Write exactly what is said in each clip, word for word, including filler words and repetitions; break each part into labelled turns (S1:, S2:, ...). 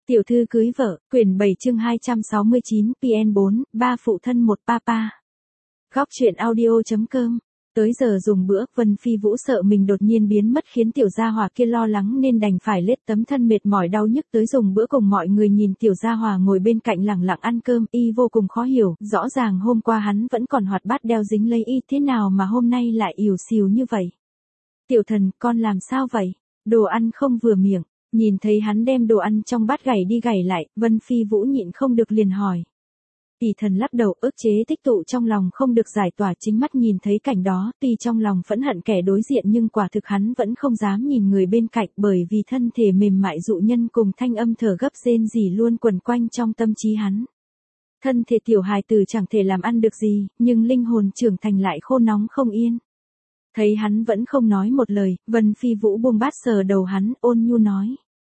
S1: Tiểu thư cưới vợ, quyển bảy chương hai trăm sáu mươi chín, pê en bốn, ba phụ thân một papa. Góc truyện audio.com. Tới giờ dùng bữa, Vân Phi Vũ sợ mình đột nhiên biến mất khiến tiểu gia hòa kia lo lắng nên đành phải lết tấm thân mệt mỏi đau nhức tới dùng bữa cùng mọi người. Nhìn tiểu gia hòa ngồi bên cạnh lẳng lặng ăn cơm, y vô cùng khó hiểu, rõ ràng hôm qua hắn vẫn còn hoạt bát đeo dính lấy y, thế nào mà hôm nay lại ỉu xìu như vậy. Tiểu thần, con làm sao vậy? Đồ ăn không vừa miệng. Nhìn thấy hắn đem đồ ăn trong bát gảy đi gảy lại, Vân Phi Vũ nhịn không được liền hỏi. Tỷ thần lắc đầu, ức chế tích tụ trong lòng không được giải tỏa, chính mắt nhìn thấy cảnh đó, tuy trong lòng phẫn hận kẻ đối diện nhưng quả thực hắn vẫn không dám nhìn người bên cạnh, bởi vì thân thể mềm mại dụ nhân cùng thanh âm thở gấp rên rỉ luôn quẩn quanh trong tâm trí hắn. Thân thể tiểu hài tử chẳng thể làm ăn được gì, nhưng linh hồn trưởng thành lại khô nóng không yên. Thấy hắn vẫn không nói một lời, Vân Phi Vũ buông bát sờ đầu hắn, ôn nhu nói.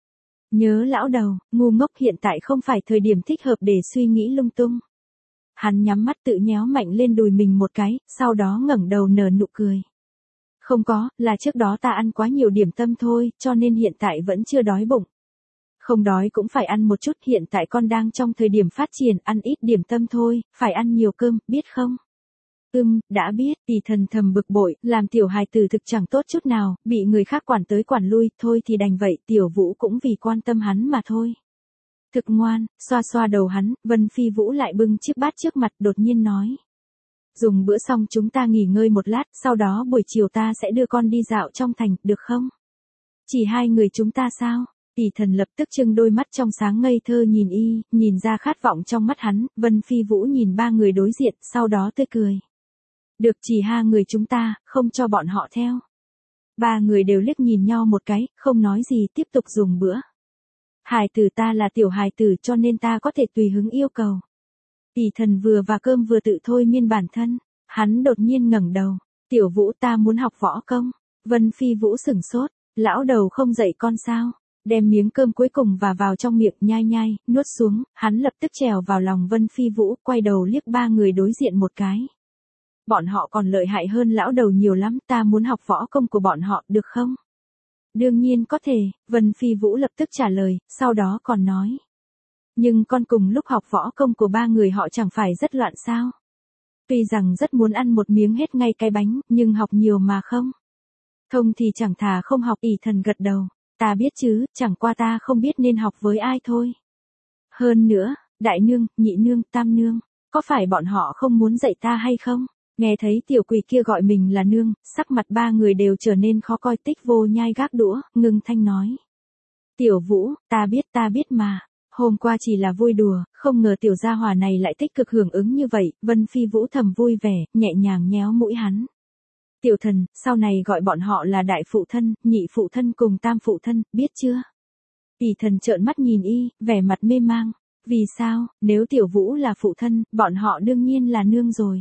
S1: Nhớ lão đầu, ngu ngốc, hiện tại không phải thời điểm thích hợp để suy nghĩ lung tung. Hắn nhắm mắt tự nhéo mạnh lên đùi mình một cái, sau đó ngẩng đầu nở nụ cười. Không có, là trước đó ta ăn quá nhiều điểm tâm thôi, cho nên hiện tại vẫn chưa đói bụng. Không đói cũng phải ăn một chút, hiện tại con đang trong thời điểm phát triển, ăn ít điểm tâm thôi, phải ăn nhiều cơm, biết không? Ừm, đã biết. Tỷ thần thầm bực bội, làm tiểu hài tử thực chẳng tốt chút nào, bị người khác quản tới quản lui, thôi thì đành vậy, tiểu Vũ cũng vì quan tâm hắn mà thôi. Thực ngoan, xoa xoa đầu hắn, Vân Phi Vũ lại bưng chiếc bát trước mặt đột nhiên nói. Dùng bữa xong chúng ta nghỉ ngơi một lát, sau đó buổi chiều ta sẽ đưa con đi dạo trong thành, được không? Chỉ hai người chúng ta sao? Tỷ thần lập tức trừng đôi mắt trong sáng ngây thơ nhìn y, nhìn ra khát vọng trong mắt hắn, Vân Phi Vũ nhìn ba người đối diện, sau đó tươi cười. Được, chỉ hai người chúng ta, không cho bọn họ theo. Ba người đều liếc nhìn nhau một cái, không nói gì, tiếp tục dùng bữa. Hài tử ta là tiểu hài tử cho nên ta có thể tùy hứng yêu cầu. Tỷ thần vừa và cơm vừa tự thôi miên bản thân, hắn đột nhiên ngẩng đầu. Tiểu Vũ, ta muốn học võ công. Vân Phi Vũ sửng sốt, lão đầu không dạy con sao? Đem miếng cơm cuối cùng và vào trong miệng nhai nhai, nuốt xuống, hắn lập tức trèo vào lòng Vân Phi Vũ, quay đầu liếc ba người đối diện một cái. Bọn họ còn lợi hại hơn lão đầu nhiều lắm, ta muốn học võ công của bọn họ, được không? Đương nhiên có thể, Vân Phi Vũ lập tức trả lời, sau đó còn nói. Nhưng con cùng lúc học võ công của ba người họ chẳng phải rất loạn sao? Tuy rằng rất muốn ăn một miếng hết ngay cái bánh, nhưng học nhiều mà không. Thông thì chẳng thà không học. Ỷ thần gật đầu, ta biết chứ, chẳng qua ta không biết nên học với ai thôi. Hơn nữa, đại nương, nhị nương, tam nương, có phải bọn họ không muốn dạy ta hay không? Nghe thấy tiểu quỷ kia gọi mình là nương, sắc mặt ba người đều trở nên khó coi. Tích Vô nhai gác đũa, ngưng thanh nói. Tiểu Vũ, ta biết ta biết mà. Hôm qua chỉ là vui đùa, không ngờ tiểu gia hòa này lại tích cực hưởng ứng như vậy. Vân Phi Vũ thầm vui vẻ, nhẹ nhàng nhéo mũi hắn. Tiểu thần, sau này gọi bọn họ là đại phụ thân, nhị phụ thân cùng tam phụ thân, biết chưa? Tỷ thần trợn mắt nhìn y, vẻ mặt mê mang. Vì sao, nếu tiểu Vũ là phụ thân, bọn họ đương nhiên là nương rồi.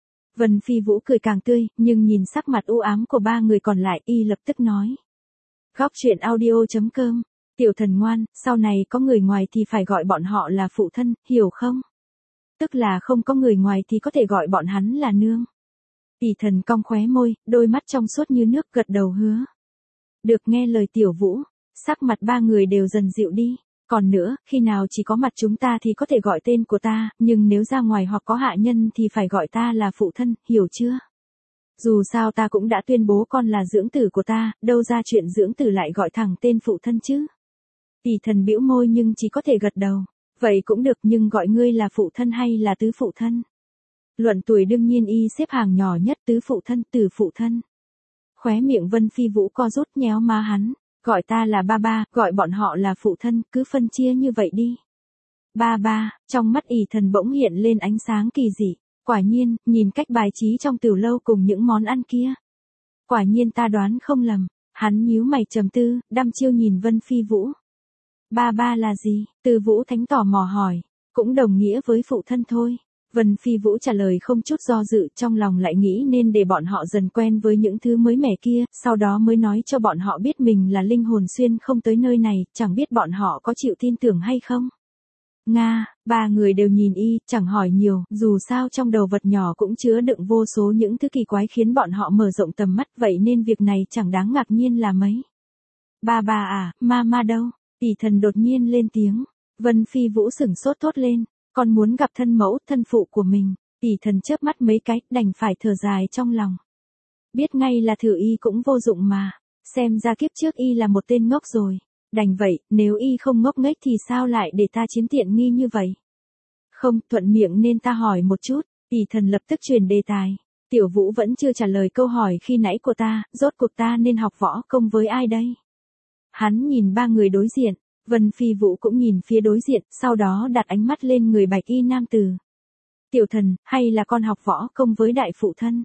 S1: Vân Phi Vũ cười càng tươi, nhưng nhìn sắc mặt u ám của ba người còn lại, y lập tức nói. Góc truyện audio.com. Tiểu thần ngoan, sau này có người ngoài thì phải gọi bọn họ là phụ thân, hiểu không? Tức là không có người ngoài thì có thể gọi bọn hắn là nương. Tỷ thần cong khóe môi, đôi mắt trong suốt như nước, gật đầu hứa. Được, nghe lời tiểu Vũ, sắc mặt ba người đều dần dịu đi. Còn nữa, khi nào chỉ có mặt chúng ta thì có thể gọi tên của ta, nhưng nếu ra ngoài hoặc có hạ nhân thì phải gọi ta là phụ thân, hiểu chưa? Dù sao ta cũng đã tuyên bố con là dưỡng tử của ta, đâu ra chuyện dưỡng tử lại gọi thẳng tên phụ thân chứ? Tỷ thần bĩu môi nhưng chỉ có thể gật đầu. Vậy cũng được, nhưng gọi ngươi là phụ thân hay là tứ phụ thân? Luận tuổi đương nhiên y xếp hàng nhỏ nhất, tứ phụ thân, tử phụ thân. Khóe miệng Vân Phi Vũ co rút, nhéo má hắn. Gọi ta là ba ba, gọi bọn họ là phụ thân, cứ phân chia như vậy đi. Ba ba, trong mắt Ỷ thần bỗng hiện lên ánh sáng kỳ dị. Quả nhiên, nhìn cách bài trí trong tiểu lâu cùng những món ăn kia. Quả nhiên ta đoán không lầm. Hắn nhíu mày trầm tư, đăm chiêu nhìn Vân Phi Vũ. Ba ba là gì? Từ Vũ Thánh tò mò hỏi. Cũng đồng nghĩa với phụ thân thôi. Vân Phi Vũ trả lời không chút do dự, trong lòng lại nghĩ nên để bọn họ dần quen với những thứ mới mẻ kia, sau đó mới nói cho bọn họ biết mình là linh hồn xuyên không tới nơi này, chẳng biết bọn họ có chịu tin tưởng hay không. Nga, ba người đều nhìn y, chẳng hỏi nhiều, dù sao trong đầu vật nhỏ cũng chứa đựng vô số những thứ kỳ quái khiến bọn họ mở rộng tầm mắt, vậy nên việc này chẳng đáng ngạc nhiên là mấy. Ba ba à, mama đâu? Tỷ thần đột nhiên lên tiếng. Vân Phi Vũ sửng sốt thốt lên, con muốn gặp thân mẫu, thân phụ của mình. Ỷ Thần chớp mắt mấy cái, đành phải thở dài trong lòng. Biết ngay là thử y cũng vô dụng mà, xem ra kiếp trước y là một tên ngốc rồi. Đành vậy, nếu y không ngốc nghếch thì sao lại để ta chiếm tiện nghi như vậy? Không, thuận miệng nên ta hỏi một chút. Ỷ Thần lập tức truyền đề tài. Tiểu Vũ vẫn chưa trả lời câu hỏi khi nãy của ta, rốt cuộc ta nên học võ công với ai đây? Hắn nhìn ba người đối diện, Vân Phi Vũ cũng nhìn phía đối diện, sau đó đặt ánh mắt lên người bạch y nam tử. Tiểu Thần, hay là con học võ công với đại phụ thân?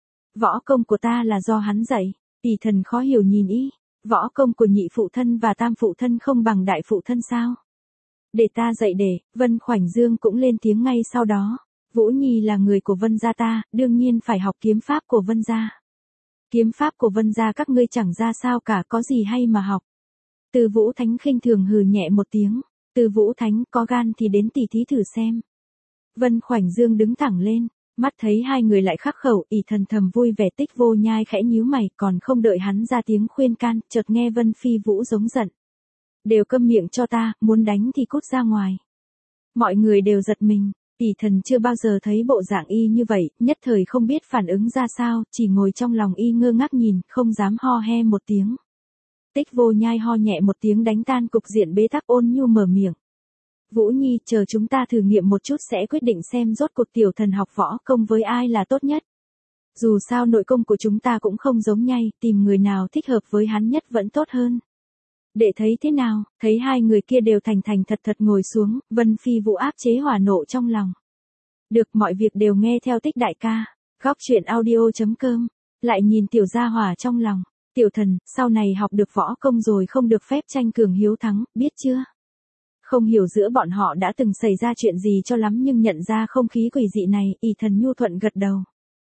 S1: Võ công của ta là do hắn dạy. Ỷ Thần khó hiểu nhìn y, võ công của nhị phụ thân và tam phụ thân không bằng đại phụ thân sao? Để ta dạy để, Vân Khoảnh Dương cũng lên tiếng ngay sau đó. Vũ Nhi là người của Vân gia ta, đương nhiên phải học kiếm pháp của Vân gia. Kiếm pháp của Vân gia các ngươi chẳng ra sao cả, có gì hay mà học. Từ Vũ Thánh khinh thường hừ nhẹ một tiếng. Từ Vũ Thánh, có gan thì đến tỉ thí thử xem. Vân Khoảnh Dương đứng thẳng lên, mắt thấy hai người lại khắc khẩu, Ỷ Thần thầm vui vẻ. Tích Vô Nhai khẽ nhíu mày, còn không đợi hắn ra tiếng khuyên can, chợt nghe Vân Phi Vũ giống giận. Đều câm miệng cho ta, muốn đánh thì cút ra ngoài. Mọi người đều giật mình, Ỷ Thần chưa bao giờ thấy bộ dạng y như vậy, nhất thời không biết phản ứng ra sao, chỉ ngồi trong lòng y ngơ ngác nhìn, không dám ho he một tiếng. Tích Vô Nhai ho nhẹ một tiếng đánh tan cục diện bế tắc, ôn nhu mở miệng. Vũ Nhi, chờ chúng ta thử nghiệm một chút sẽ quyết định xem rốt cuộc Tiểu Thần học võ công với ai là tốt nhất. Dù sao nội công của chúng ta cũng không giống nhau, tìm người nào thích hợp với hắn nhất vẫn tốt hơn. Để thấy thế nào, thấy hai người kia đều thành thành thật thật ngồi xuống, Vân Phi Vũ áp chế hỏa nộ trong lòng. Được, mọi việc đều nghe theo Tích đại ca. Góc truyện audio chấm com. Lại nhìn Tiểu Gia Hỏa trong lòng. Tiểu Thần, sau này học được võ công rồi không được phép tranh cường hiếu thắng, biết chưa? Không hiểu giữa bọn họ đã từng xảy ra chuyện gì cho lắm, nhưng nhận ra không khí quỷ dị này, Ỷ Thần nhu thuận gật đầu.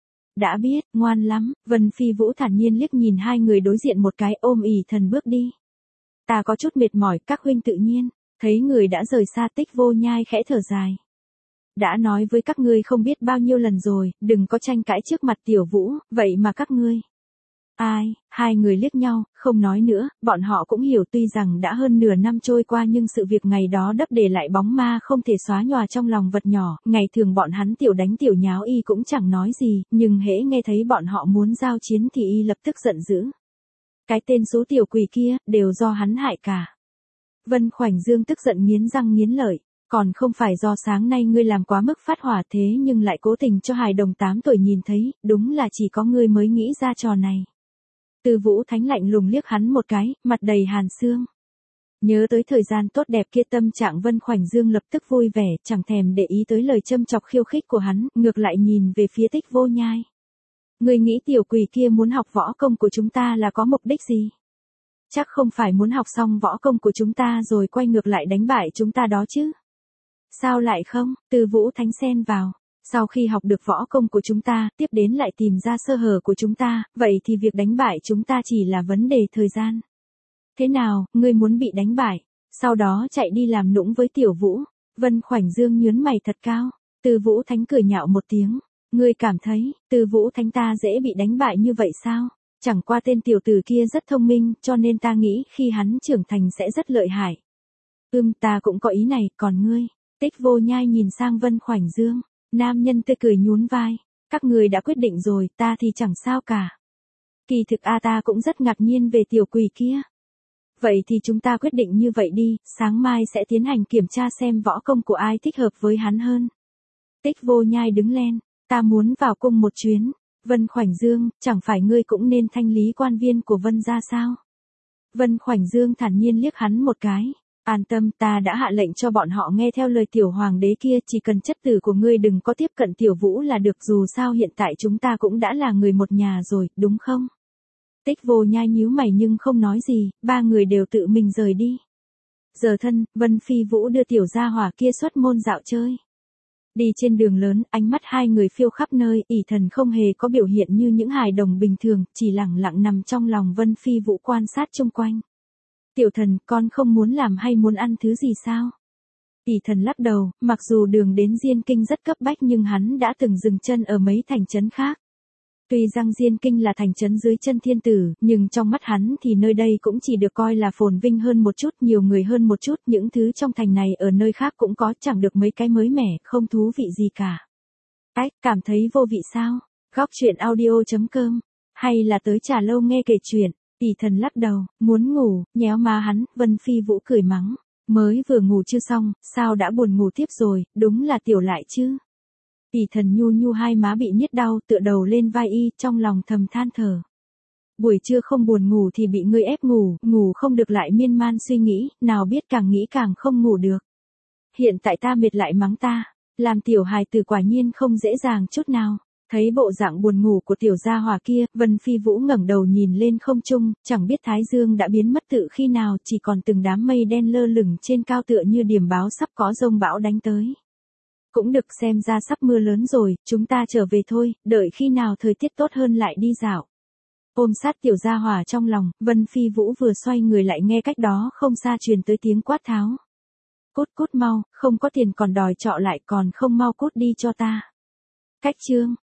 S1: Đã biết, ngoan lắm. Vân Phi Vũ thản nhiên liếc nhìn hai người đối diện một cái, ôm Ỷ Thần bước đi. Ta có chút mệt mỏi, các huynh tự nhiên. Thấy người đã rời xa, Tích Vô Nhai khẽ thở dài. Đã nói với các ngươi không biết bao nhiêu lần rồi, đừng có tranh cãi trước mặt Tiểu Vũ, vậy mà các ngươi. Ai, hai người liếc nhau, không nói nữa, bọn họ cũng hiểu tuy rằng đã hơn nửa năm trôi qua nhưng sự việc ngày đó đắp để lại bóng ma không thể xóa nhòa trong lòng vật nhỏ, ngày thường bọn hắn tiểu đánh tiểu nháo y cũng chẳng nói gì, nhưng hễ nghe thấy bọn họ muốn giao chiến thì y lập tức giận dữ. Cái tên số tiểu quỷ kia, đều do hắn hại cả. Vân Khoảnh Dương tức giận nghiến răng nghiến lợi, còn không phải do sáng nay ngươi làm quá mức phát hỏa thế nhưng lại cố tình cho hài đồng tám tuổi nhìn thấy, đúng là chỉ có ngươi mới nghĩ ra trò này. Từ Vũ Thánh lạnh lùng liếc hắn một cái, mặt đầy hàn xương. Nhớ tới thời gian tốt đẹp kia, tâm trạng Vân Khoảnh Dương lập tức vui vẻ, chẳng thèm để ý tới lời châm chọc khiêu khích của hắn, ngược lại nhìn về phía Tích Vô Nhai. Ngươi nghĩ tiểu quỷ kia muốn học võ công của chúng ta là có mục đích gì? Chắc không phải muốn học xong võ công của chúng ta rồi quay ngược lại đánh bại chúng ta đó chứ? Sao lại không? Từ Vũ Thánh xen vào. Sau khi học được võ công của chúng ta, tiếp đến lại tìm ra sơ hở của chúng ta, vậy thì việc đánh bại chúng ta chỉ là vấn đề thời gian. Thế nào, ngươi muốn bị đánh bại, sau đó chạy đi làm nũng với Tiểu Vũ? Vân Khoảnh Dương nhướng mày thật cao. Từ Vũ Thánh cười nhạo một tiếng. Ngươi cảm thấy, Từ Vũ Thánh ta dễ bị đánh bại như vậy sao? Chẳng qua tên tiểu tử kia rất thông minh, cho nên ta nghĩ khi hắn trưởng thành sẽ rất lợi hại. Ưm, ta cũng có ý này, còn ngươi? Tích Vô Nhai nhìn sang Vân Khoảnh Dương. Nam nhân tươi cười nhún vai. Các người đã quyết định rồi, ta thì chẳng sao cả. Kỳ thực a ta cũng rất ngạc nhiên về tiểu quỷ kia. Vậy thì chúng ta quyết định như vậy đi, sáng mai sẽ tiến hành kiểm tra xem võ công của ai thích hợp với hắn hơn. Tích Vô Nhai đứng lên. Ta muốn vào cung một chuyến. Vân Khoảnh Dương, chẳng phải ngươi cũng nên thanh lý quan viên của Vân gia sao? Vân Khoảnh Dương thản nhiên liếc hắn một cái. An tâm, ta đã hạ lệnh cho bọn họ nghe theo lời tiểu hoàng đế kia, chỉ cần chất tử của ngươi đừng có tiếp cận Tiểu Vũ là được, dù sao hiện tại chúng ta cũng đã là người một nhà rồi, đúng không? Tích Vô Nhai nhíu mày nhưng không nói gì, ba người đều tự mình rời đi. Giờ thân, Vân Phi Vũ đưa Tiểu Gia Hỏa kia xuất môn dạo chơi. Đi trên đường lớn, ánh mắt hai người phiêu khắp nơi, Ỷ Thần không hề có biểu hiện như những hài đồng bình thường, chỉ lặng lặng nằm trong lòng Vân Phi Vũ quan sát xung quanh. Tiểu Thần, con không muốn làm hay muốn ăn thứ gì sao? Ỷ Thần lắc đầu, mặc dù đường đến Diên Kinh rất cấp bách nhưng hắn đã từng dừng chân ở mấy thành trấn khác. Tuy Giang Diên Kinh là thành trấn dưới chân thiên tử, nhưng trong mắt hắn thì nơi đây cũng chỉ được coi là phồn vinh hơn một chút, nhiều người hơn một chút, những thứ trong thành này ở nơi khác cũng có, chẳng được mấy cái mới mẻ, không thú vị gì cả. Ách, cảm thấy vô vị sao? Góc truyện audio chấm com, hay là tới trà lâu nghe kể chuyện? Tỷ Thần lắc đầu, muốn ngủ, nhéo má hắn. Vân Phi Vũ cười mắng, mới vừa ngủ chưa xong, sao đã buồn ngủ tiếp rồi, đúng là tiểu lại chứ. Tỷ Thần nhu nhu hai má bị nhức đau, tựa đầu lên vai y, trong lòng thầm than thở. Buổi trưa không buồn ngủ thì bị ngươi ép ngủ, ngủ không được lại miên man suy nghĩ, nào biết càng nghĩ càng không ngủ được. Hiện tại ta mệt lại mắng ta, làm tiểu hài tử quả nhiên không dễ dàng chút nào. Thấy bộ dạng buồn ngủ của tiểu gia hỏa kia, Vân Phi Vũ ngẩng đầu nhìn lên không trung, chẳng biết thái dương đã biến mất tự khi nào, chỉ còn từng đám mây đen lơ lửng trên cao tựa như điểm báo sắp có dông bão đánh tới. Cũng được, xem ra sắp mưa lớn rồi, chúng ta trở về thôi, đợi khi nào thời tiết tốt hơn lại đi dạo. Ôm sát tiểu gia hỏa trong lòng, Vân Phi Vũ vừa xoay người lại nghe cách đó không xa truyền tới tiếng quát tháo. Cút cút mau, không có tiền còn đòi trọ lại, còn không mau cút đi cho ta. Cách chương